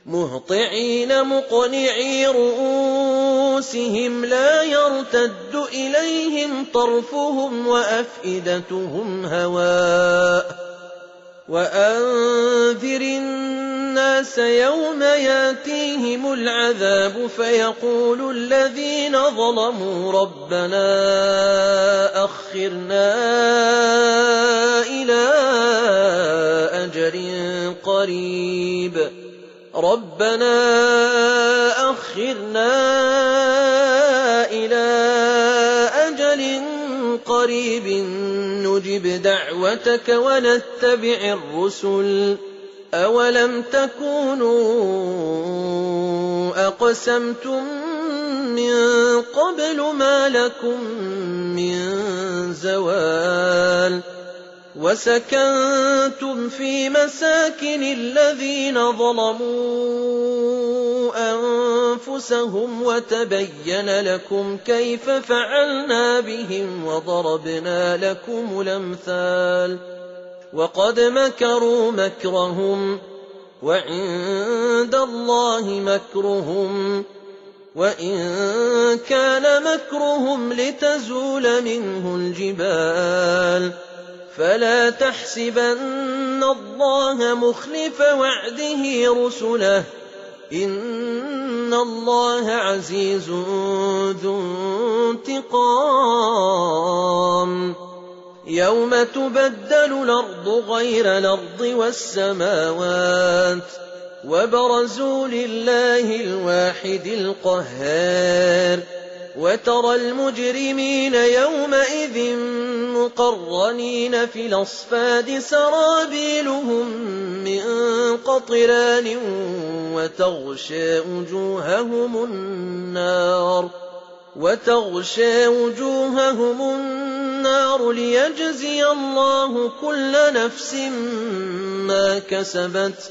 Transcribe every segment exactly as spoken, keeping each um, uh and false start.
مهطعين مقنعي رؤوسهم لا يرتد إليهم طرفهم وأفئدتهم هواء وأنذر الناس يوم ياتيهم العذاب فيقول الذين ظلموا ربنا أخرنا إلى أجل قريب ربنا أخرنا إلى أجل قريب نجب دعوتك ونتبع الرسل أولم تكونوا أقسمتم من قبل ما لكم من زوال وسكنتم في مساكن الذين ظلموا أنفسهم وتبين لكم كيف فعلنا بهم وضربنا لكم الأمثال وقد مكروا مكرهم وعند الله مكرهم وإن كان مكرهم لتزول منه الجبال فلا تحسبن الله مخلف وعده رسله إن الله عزيز ذو انتقام يوم تبدل الأرض غير الأرض والسماوات وبرزوا لله الواحد القهار وترى المجرمين يومئذ مقرنين في الأصفاد سرابيلهم من قطران وتغشى وجوههم النار وتغشى وجوههم النار ليجزي الله كل نفس ما كسبت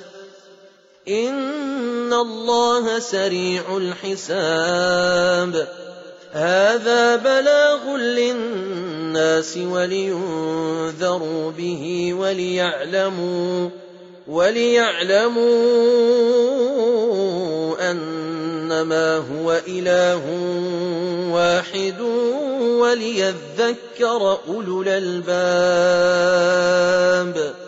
إن الله سريع الحساب هذا بلاغ للناس ولينذروا به وليعلموا وليعلموا أنما هو إله واحد وليذكر أولو الألباب